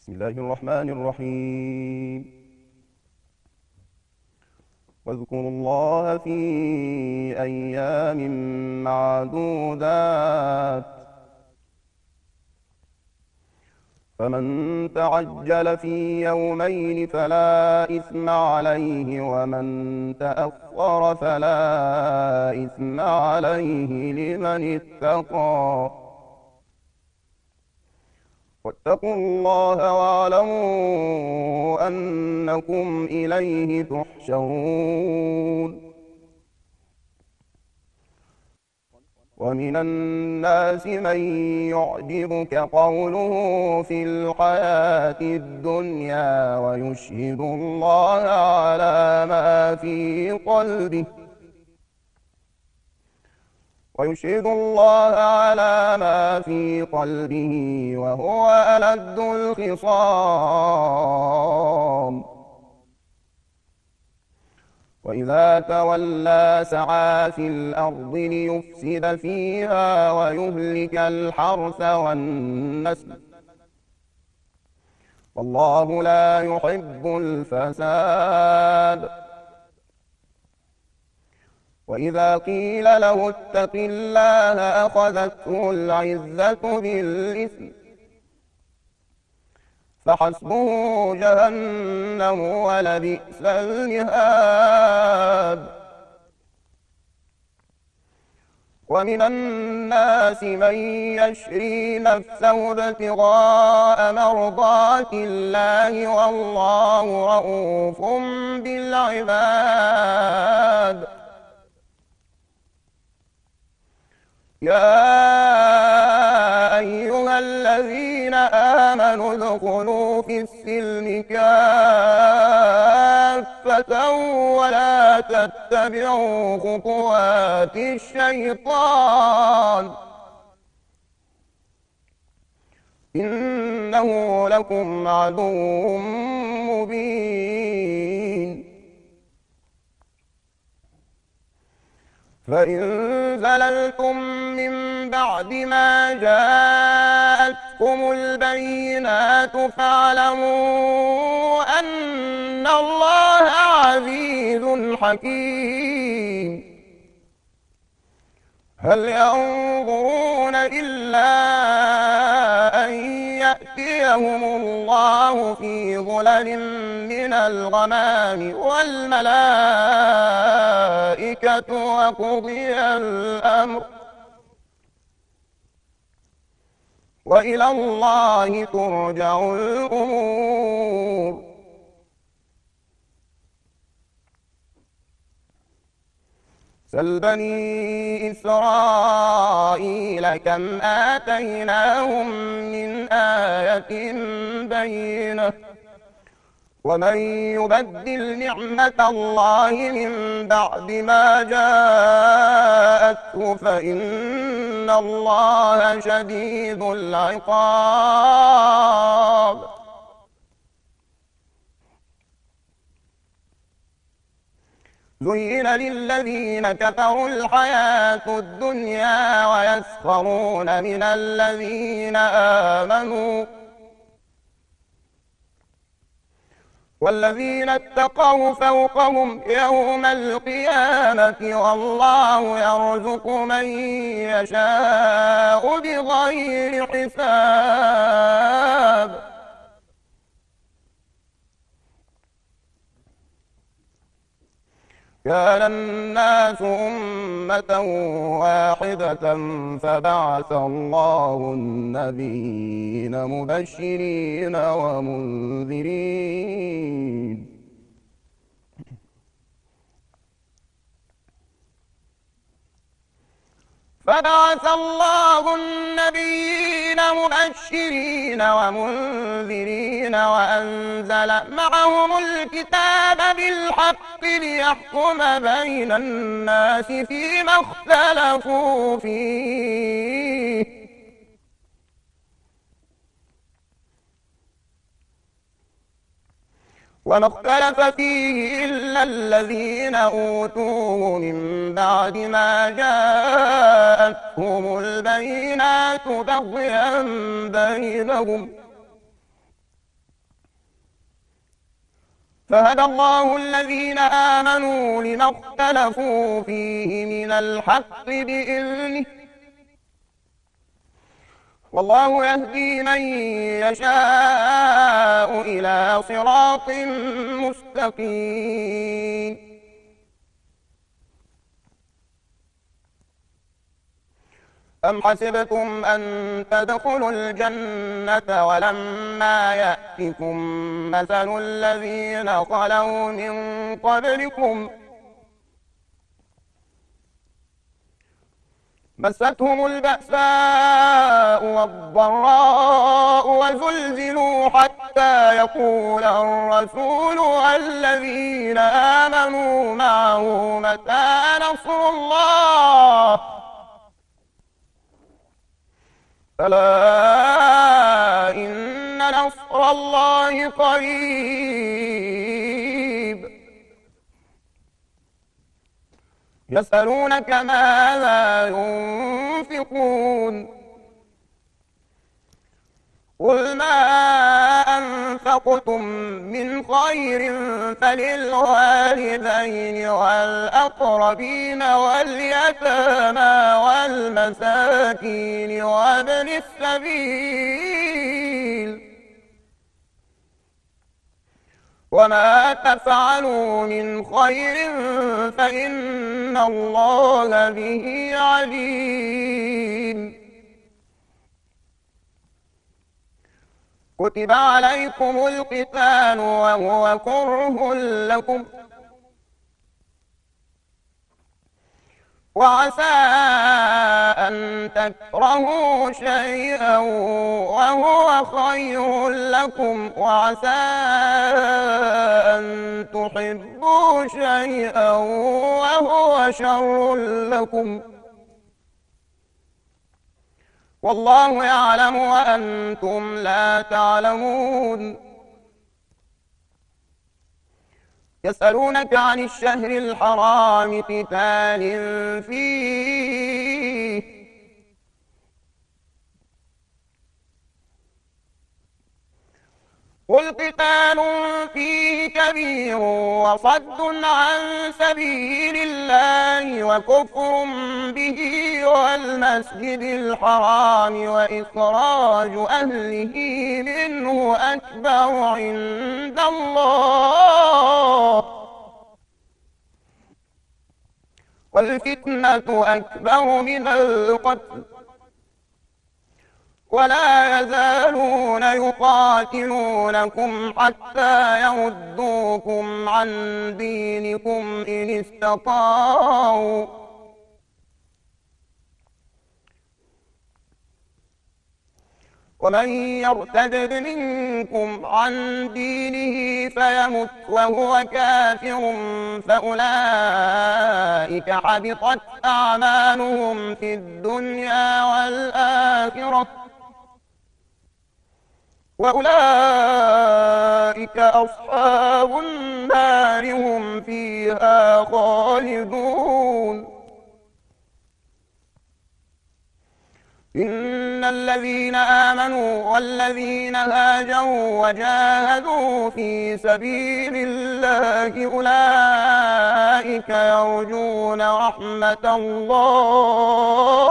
بسم الله الرحمن الرحيم. واذكروا الله في أيام معدودات، فمن تعجل في يومين فلا إثم عليه، ومن تأخر فلا إثم عليه لمن اتقى. واتقوا الله واعلموا أنكم إليه تحشرون. ومن الناس من يعجبك قوله في الحياة الدنيا ويشهد الله على ما في قلبه وهو ألد الخصام. وإذا تولى سعى في الأرض ليفسد فيها ويهلك الحرث والنسل، والله لا يحب الفساد. وإذا قيل له اتق الله أخذته العزة بالإثم، فحسبه جهنم ولبئس المهاد. ومن الناس من يشري نفسه ابتغاء مرضات الله، والله رؤوف بالعباد. يا أيها الذين آمنوا ادخلوا في السلم كافة ولا تتبعوا خطوات الشيطان، إنه لكم عدو مبين. فإن زللتم من بعد ما جاءتكم البينات فاعلموا أن الله عزيز حكيم. هل ينظرون إلا أن يأتيهم الله في ظلل من الغمام والملائكة وقضي الأمر، وإلى الله ترجع الأمور. سل بني إسرائيل كم آتيناهم من آية بينة، ومن يبدل نعمة الله من بعد ما جاءته فإن الله شديد العقاب. زين للذين كفروا الحياة الدنيا ويسخرون من الذين آمنوا، والذين اتقوا فوقهم يوم القيامة، والله يرزق من يشاء بغير حساب. كان الناس أمة واحدة فبعث الله النبيين مبشرين ومنذرين وأنزل معهم الكتاب بالحق ليحكم بين الناس فيما اختلفوا فيه، وما اختلف فيه إلا الذين أوتوه من بعد ما جاءتهم البينات بغيا بينهم، فهدى الله الذين آمنوا لما اختلفوا فيه من الحق بإذنه والله يهدي من يشاء إلى صراط مستقيم أم حسبتم أن تدخلوا الجنة ولما يأتكم مثل الذين خلوا من قبلكم مستهم البأساء والضراء وزلزلوا حتى يقول الرسول والذين آمنوا معه متى نصر الله ألا إن نصر الله قريب يسألونك ماذا ينفقون قل ما أنفقتم من خير فللوالدين والأقربين واليتامى والمساكين وابن السبيل وما تفعلوا من خير فإن الله به عليم كتب عليكم القتال وهو كره لكم وعسى أن تكرهوا شيئا وهو خير لكم وعسى أن تحبوا شيئا وهو شر لكم والله يعلم وأنتم لا تعلمون يسألونك عن الشهر الحرام قتال فيه قل قتال فيه كبير وصد عن سبيل الله وكفر به والمسجد الحرام وإخراج أهله منه أكبر عند الله والفتنة أكبر من القتل ولا يزالون يقاتلونكم حتى يردوكم عن دينكم إن استطاعوا ومن يرتد منكم عن دينه فيمت وهو كافر فأولئك حبطت أعمالهم في الدنيا والآخرة وأولئك أصحاب النار هم فيها خالدون إن الذين آمنوا والذين هاجروا وجاهدوا في سبيل الله أولئك يرجون رحمة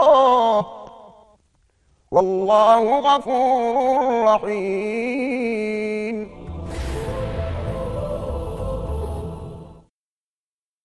الله والله غفور رحيم